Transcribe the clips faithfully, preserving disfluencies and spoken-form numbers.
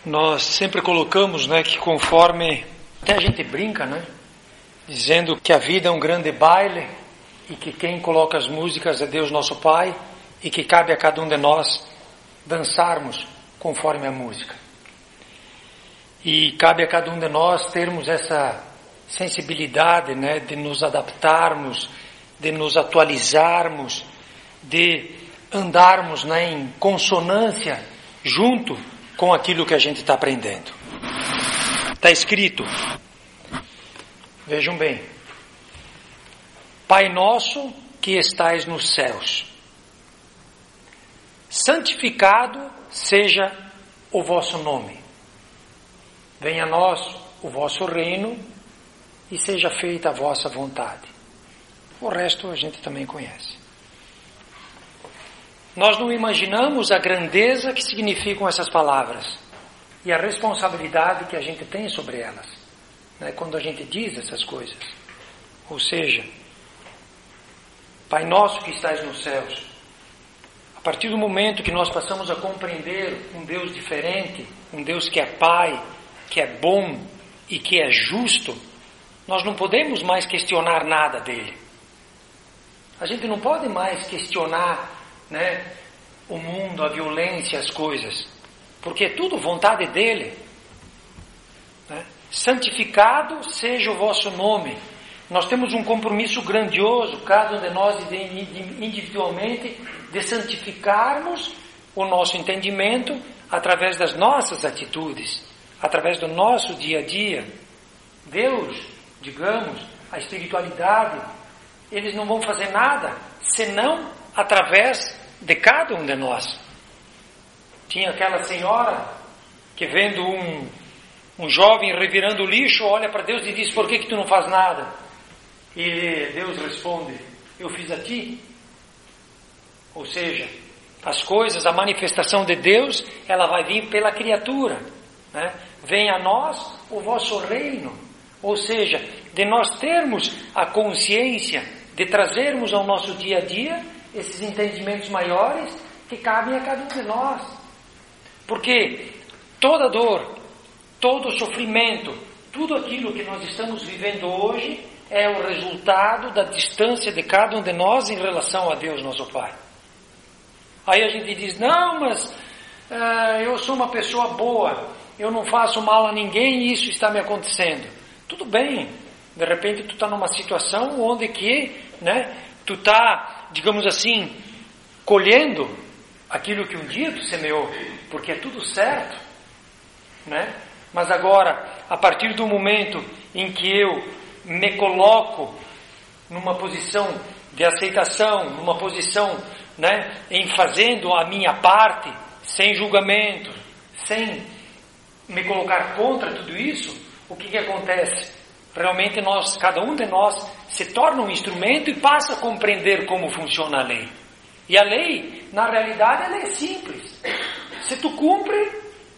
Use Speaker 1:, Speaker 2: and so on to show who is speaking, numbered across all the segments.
Speaker 1: Nós sempre colocamos, né, que conforme, até a gente brinca, né, dizendo que a vida é um grande baile e que quem coloca as músicas é Deus nosso Pai e que cabe a cada um de nós dançarmos conforme a música. E cabe a cada um de nós termos essa sensibilidade, né, de nos adaptarmos, de nos atualizarmos, de andarmos, né, em consonância junto com aquilo que a gente está aprendendo. Está escrito, vejam bem, Pai nosso que estais nos céus, santificado seja o vosso nome, venha a nós o vosso reino e seja feita a vossa vontade. O resto a gente também conhece. Nós não imaginamos a grandeza que significam essas palavras e a responsabilidade que a gente tem sobre elas, né, quando a gente diz essas coisas. Ou seja, Pai nosso que estais nos céus, a partir do momento que nós passamos a compreender um Deus diferente, um Deus que é Pai, que é bom e que é justo, nós não podemos mais questionar nada dele. A gente não pode mais questionar, né, o mundo, a violência, as coisas, porque é tudo vontade dele, né? Santificado seja o vosso nome. Nós temos um compromisso grandioso, cada um de nós individualmente, de santificarmos o nosso entendimento através das nossas atitudes, através do nosso dia a dia. Deus, digamos, a espiritualidade, eles não vão fazer nada senão através de cada um de nós. Tinha aquela senhora que vendo um, um jovem revirando o lixo, olha para Deus e diz: por que que tu não faz nada? E Deus responde: eu fiz a ti. Ou seja, as coisas, a manifestação de Deus, ela vai vir pela criatura, né? Venha a nós o vosso reino. Ou seja, de nós termos a consciência de trazermos ao nosso dia a dia esses entendimentos maiores que cabem a cada um de nós. Porque toda dor, todo sofrimento, tudo aquilo que nós estamos vivendo hoje é o resultado da distância de cada um de nós em relação a Deus nosso Pai. Aí a gente diz: não, mas uh, eu sou uma pessoa boa, eu não faço mal a ninguém e isso está me acontecendo. Tudo bem, de repente tu está numa situação onde que, né, tu está, digamos assim, colhendo aquilo que um dia tu semeou, porque é tudo certo, né? Mas agora, a partir do momento em que eu me coloco numa posição de aceitação, numa posição, né, em fazendo a minha parte, sem julgamento, sem me colocar contra tudo isso, o que que acontece? Realmente nós, cada um de nós, se torna um instrumento e passa a compreender como funciona a lei. E a lei, na realidade, ela é simples. Se tu cumpre,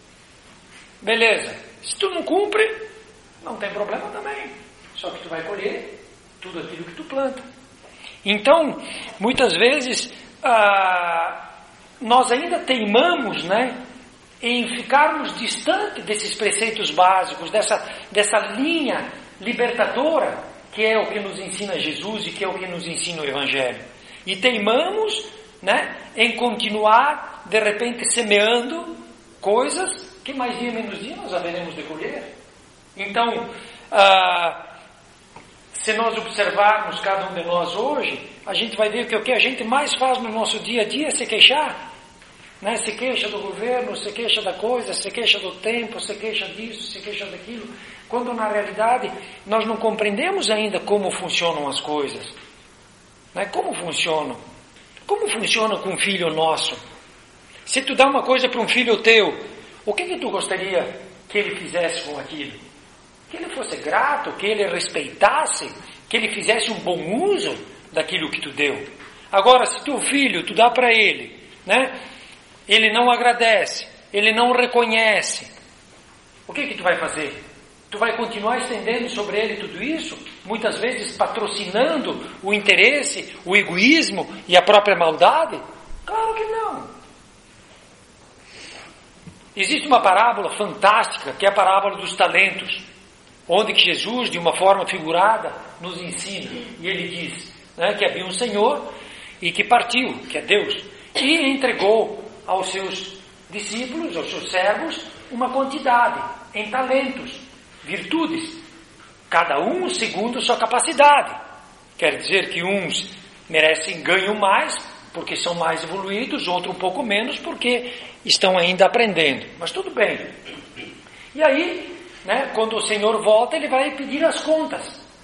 Speaker 1: beleza. Se tu não cumpre, não tem problema também. Só que tu vai colher tudo aquilo que tu planta. Então, muitas vezes, ah, nós ainda teimamos, né, em ficarmos distantes desses preceitos básicos, dessa, dessa linha libertadora, que é o que nos ensina Jesus e que é o que nos ensina o Evangelho. E teimamos, né, em continuar, de repente, semeando coisas que mais dia menos dia nós haveremos de colher. Então, ah, se nós observarmos cada um de nós hoje, a gente vai ver que o que a gente mais faz no nosso dia a dia é se queixar. Né? Se queixa do governo, se queixa da coisa, se queixa do tempo, se queixa disso, se queixa daquilo, quando na realidade nós não compreendemos ainda como funcionam as coisas, né? Como funcionam? Como funciona com um filho nosso? Se tu dá uma coisa para um filho teu, o que que tu gostaria que ele fizesse com aquilo? Que ele fosse grato, que ele respeitasse, que ele fizesse um bom uso daquilo que tu deu. Agora, se teu filho, tu dá para ele, né? Ele não agradece, ele não reconhece, o que que tu vai fazer? Tu vai continuar estendendo sobre ele tudo isso? Muitas vezes patrocinando o interesse, o egoísmo e a própria maldade? Claro que não. Existe uma parábola fantástica, que é a parábola dos talentos, onde que Jesus, de uma forma figurada, nos ensina. E ele diz, né, que havia um Senhor e que partiu, que é Deus, e entregou aos seus discípulos, aos seus servos, uma quantidade em talentos, virtudes, cada um segundo sua capacidade. Quer dizer que uns merecem ganho mais, porque são mais evoluídos, outros um pouco menos, porque estão ainda aprendendo. Mas tudo bem. E aí, né, quando o Senhor volta, ele vai pedir as contas.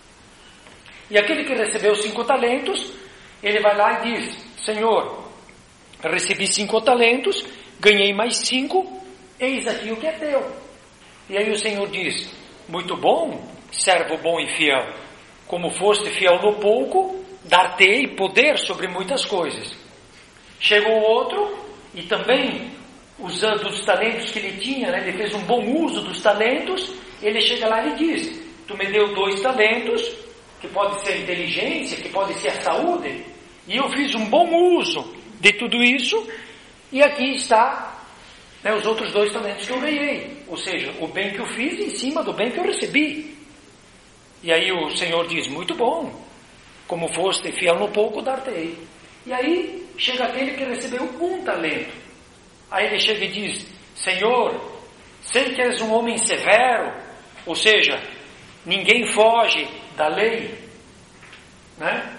Speaker 1: E aquele que recebeu cinco talentos, ele vai lá e diz, Senhor, recebi cinco talentos, ganhei mais cinco, eis aqui o que é teu. E aí o Senhor diz, muito bom, servo bom e fiel. Como foste fiel no pouco, dar-te-ei poder sobre muitas coisas. Chegou outro, e também, usando os talentos que ele tinha, né, ele fez um bom uso dos talentos, ele chega lá e diz, tu me deu dois talentos, que pode ser inteligência, que pode ser a saúde, e eu fiz um bom uso de tudo isso, e aqui está, né, os outros dois talentos que eu ganhei, ou seja, o bem que eu fiz em cima do bem que eu recebi. E aí o Senhor diz, muito bom, como foste fiel no pouco, dar-te-ei. E aí chega aquele que recebeu um talento. Aí ele chega e diz, Senhor, sei que és um homem severo, ou seja, ninguém foge da lei, né?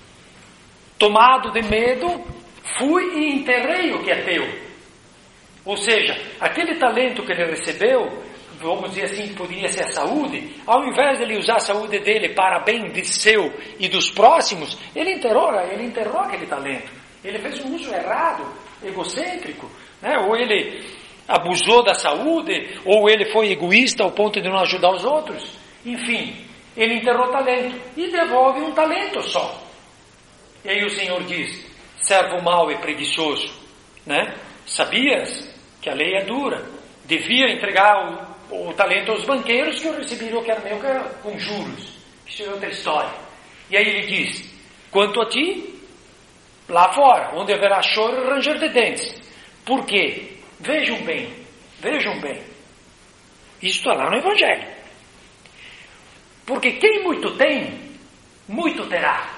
Speaker 1: Tomado de medo, fui e enterrei o que é teu. Ou seja, aquele talento que ele recebeu, vamos dizer assim, poderia ser a saúde, ao invés de ele usar a saúde dele para bem de seu e dos próximos, ele enterrou, ele enterrou aquele talento. Ele fez um uso errado, egocêntrico, né? Ou ele abusou da saúde, ou ele foi egoísta ao ponto de não ajudar os outros. Enfim, ele enterrou talento e devolve um talento só. E aí o Senhor diz, servo mau e preguiçoso, né? Sabias que a lei é dura, devia entregar o, o talento aos banqueiros, que eu recebi o que era meu, que era com juros. Isso é outra história. E aí ele diz, quanto a ti, lá fora, onde haverá choro e ranger de dentes. Por quê? Vejam bem, vejam bem. Isso está lá no Evangelho. Porque quem muito tem, muito terá.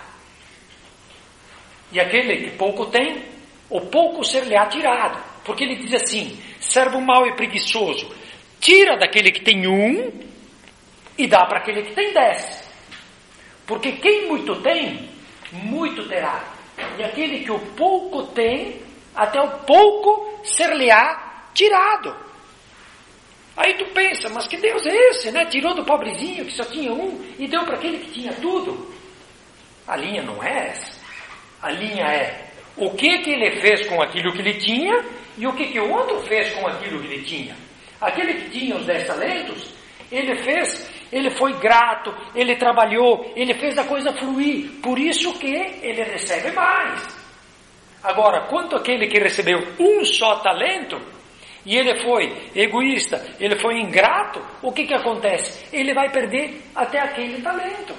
Speaker 1: E aquele que pouco tem, o pouco ser-lhe-á tirado. Porque ele diz assim, servo mau e preguiçoso, tira daquele que tem um e dá para aquele que tem dez. Porque quem muito tem, muito terá. E aquele que o pouco tem, até o pouco ser-lhe-á tirado. Aí tu pensa, mas que Deus é esse, né? Tirou do pobrezinho que só tinha um e deu para aquele que tinha tudo. A linha não é essa. A linha é o que que ele fez com aquilo que ele tinha e o que que o outro fez com aquilo que ele tinha. Aquele que tinha os dez talentos, ele fez, ele foi grato, ele trabalhou, ele fez a coisa fluir. Por isso que ele recebe mais. Agora, quanto aquele que recebeu um só talento, e ele foi egoísta, ele foi ingrato, o que que acontece? Ele vai perder até aquele talento.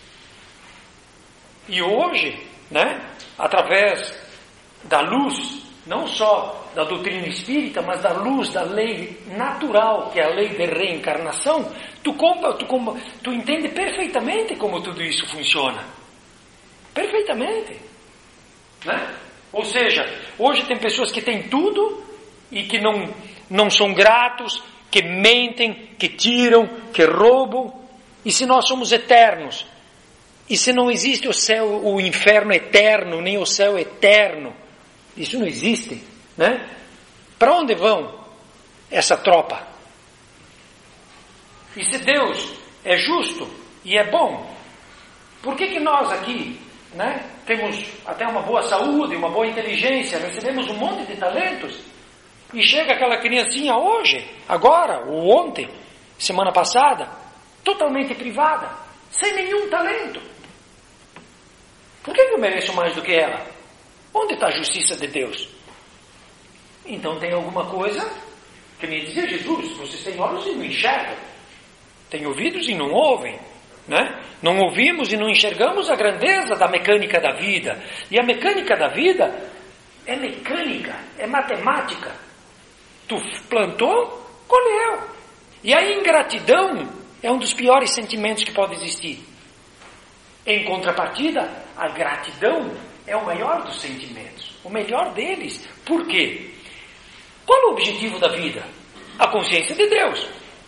Speaker 1: E hoje, né, através da luz, não só da doutrina espírita, mas da luz da lei natural, que é a lei de reencarnação, tu, compra, tu, tu entende perfeitamente como tudo isso funciona. Perfeitamente. Né? Ou seja, hoje tem pessoas que têm tudo e que não, não são gratos, que mentem, que tiram, que roubam. E se nós somos eternos? E se não existe o céu, o inferno eterno, nem o céu eterno? Isso não existe, né? Para onde vão essa tropa? E se Deus é justo e é bom, por que que nós aqui, né, temos até uma boa saúde, uma boa inteligência, recebemos um monte de talentos, e chega aquela criancinha hoje, agora, ou ontem, semana passada, totalmente privada, sem nenhum talento? Por que eu mereço mais do que ela? Onde está a justiça de Deus? Então tem alguma coisa que me dizia Jesus, vocês têm olhos e não enxergam, têm ouvidos e não ouvem, né? Não ouvimos e não enxergamos a grandeza da mecânica da vida. E a mecânica da vida é mecânica, é matemática. Tu plantou, colheu. E a ingratidão é um dos piores sentimentos que pode existir. Em contrapartida, a gratidão é o maior dos sentimentos, o melhor deles. Por quê? Qual é o objetivo da vida? A consciência de Deus.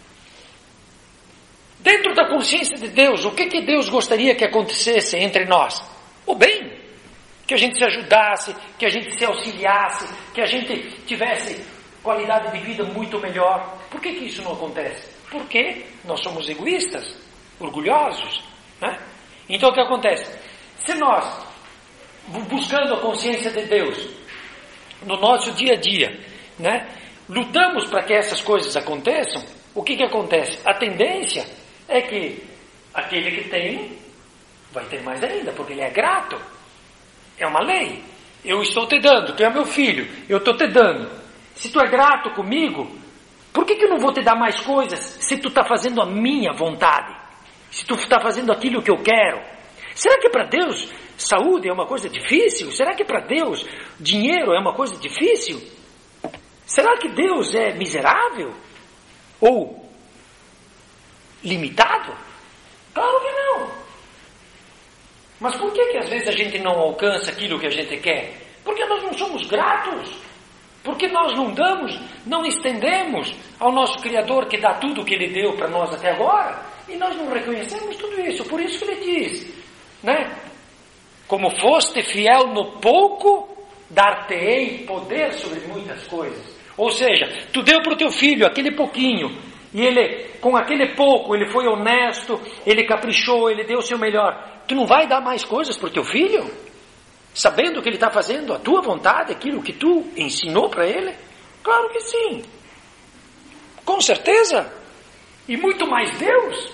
Speaker 1: Dentro da consciência de Deus, o que, que Deus gostaria que acontecesse entre nós? O bem. Que a gente se ajudasse, que a gente se auxiliasse, que a gente tivesse qualidade de vida muito melhor. Por que, que isso não acontece? Porque nós somos egoístas, orgulhosos, né? Então o que acontece? Se nós, buscando a consciência de Deus, no nosso dia a dia, né, lutamos para que essas coisas aconteçam, o que, que acontece? A tendência é que aquele que tem vai ter mais ainda, porque ele é grato. É uma lei. Eu estou te dando, tu é meu filho, eu estou te dando. Se tu é grato comigo, por que, que eu não vou te dar mais coisas se tu está fazendo a minha vontade? Se tu está fazendo aquilo que eu quero? Será que para Deus saúde é uma coisa difícil? Será que para Deus dinheiro é uma coisa difícil? Será que Deus é miserável? Ou limitado? Claro que não. Mas por que que às vezes a gente não alcança aquilo que a gente quer? Porque nós não somos gratos. Porque nós não damos, não estendemos ao nosso Criador que dá tudo o que Ele deu para nós até agora. E nós não reconhecemos tudo isso. Por isso que Ele diz, né? Como foste fiel no pouco, dar-te-ei poder sobre muitas coisas. Ou seja, tu deu para o teu filho aquele pouquinho. E ele, com aquele pouco, ele foi honesto, ele caprichou, ele deu o seu melhor. Tu não vai dar mais coisas para o teu filho? Sabendo que ele está fazendo a tua vontade, aquilo que tu ensinou para ele? Claro que sim. Com certeza. E muito mais Deus.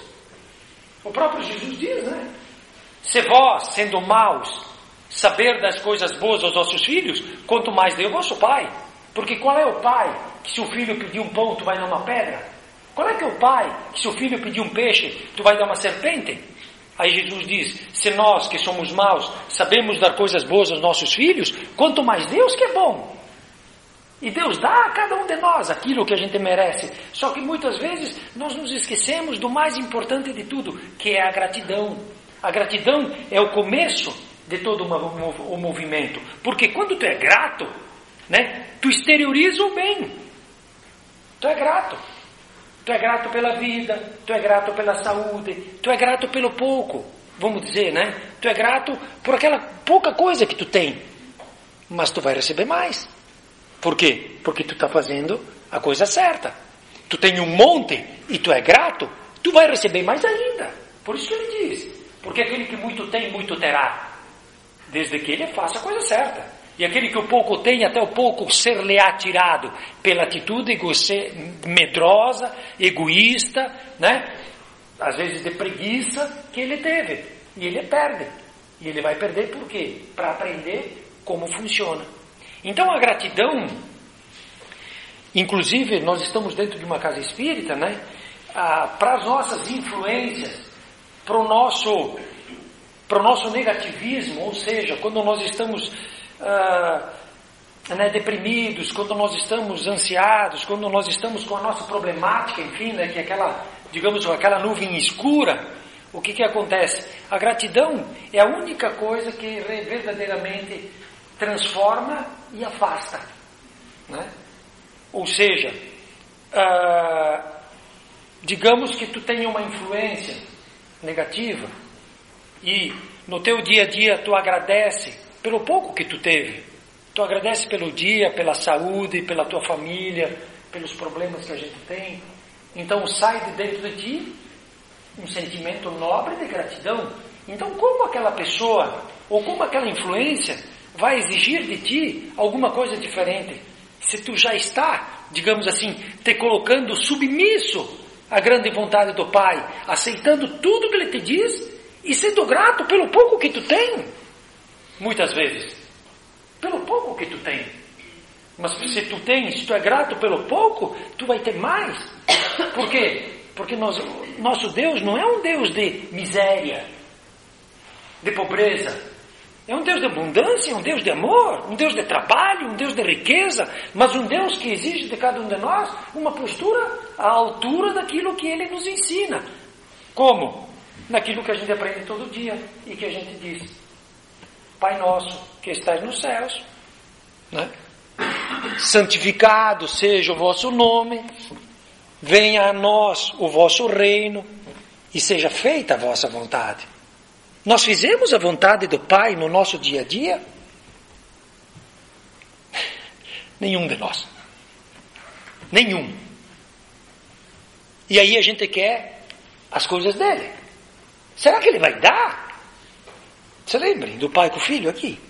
Speaker 1: O próprio Jesus diz, né? Se vós, sendo maus, saber das coisas boas aos vossos filhos, quanto mais Deus, vosso Pai. Porque qual é o pai que se o filho pedir um pão, tu vai dar uma pedra? Qual é que é o pai que se o filho pedir um peixe, tu vai dar uma serpente? Aí Jesus diz, se nós que somos maus sabemos dar coisas boas aos nossos filhos, quanto mais Deus que é bom. E Deus dá a cada um de nós aquilo que a gente merece. Só que muitas vezes nós nos esquecemos do mais importante de tudo, que é a gratidão. A gratidão é o começo de todo o movimento. Porque quando tu é grato, né, tu exterioriza o bem. Tu é grato. Tu é grato pela vida, tu é grato pela saúde, tu é grato pelo pouco, vamos dizer, né? Tu é grato por aquela pouca coisa que tu tem, mas tu vai receber mais. Por quê? Porque tu está fazendo a coisa certa. Tu tem um monte e tu é grato, tu vai receber mais ainda. Por isso que ele diz, porque aquele que muito tem, muito terá, desde que ele faça a coisa certa. E aquele que o pouco tem, até o pouco ser-lhe atirado pela atitude egoce- medrosa, egoísta, né? Às vezes de preguiça que ele teve. E ele perde. E ele vai perder por quê? Para aprender como funciona. Então a gratidão, inclusive nós estamos dentro de uma casa espírita, né? Ah, para as nossas influências, para o nosso, para o nosso negativismo, ou seja, quando nós estamos... Uh, né, deprimidos, quando nós estamos ansiados, quando nós estamos com a nossa problemática, enfim, né, que é aquela, digamos, aquela nuvem escura, o que que acontece? A gratidão é a única coisa que verdadeiramente transforma e afasta, né? Ou seja, uh, digamos que tu tenha uma influência negativa e no teu dia a dia tu agradece pelo pouco que tu teve. Tu agradece pelo dia, pela saúde, pela tua família, pelos problemas que a gente tem. Então sai de dentro de ti um sentimento nobre de gratidão. Então como aquela pessoa, ou como aquela influência, vai exigir de ti alguma coisa diferente? Se tu já está, digamos assim, te colocando submisso à grande vontade do Pai, aceitando tudo que Ele te diz e sendo grato pelo pouco que tu tem. Muitas vezes, pelo pouco que tu tem. Mas se tu tens, se tu é grato pelo pouco, tu vai ter mais. Por quê? Porque nós, nosso Deus não é um Deus de miséria, de pobreza. É um Deus de abundância, um Deus de amor, um Deus de trabalho, um Deus de riqueza, mas um Deus que exige de cada um de nós uma postura à altura daquilo que Ele nos ensina. Como? Naquilo que a gente aprende todo dia e que a gente diz: Pai nosso que estais nos céus, né? Santificado seja o vosso nome, venha a nós o vosso reino e seja feita a vossa vontade. Nós fizemos a vontade do Pai no nosso dia a dia? Nenhum de nós. Nenhum. E aí a gente quer as coisas dele. Será que ele vai dar? Se lembrem do pai com o filho aqui.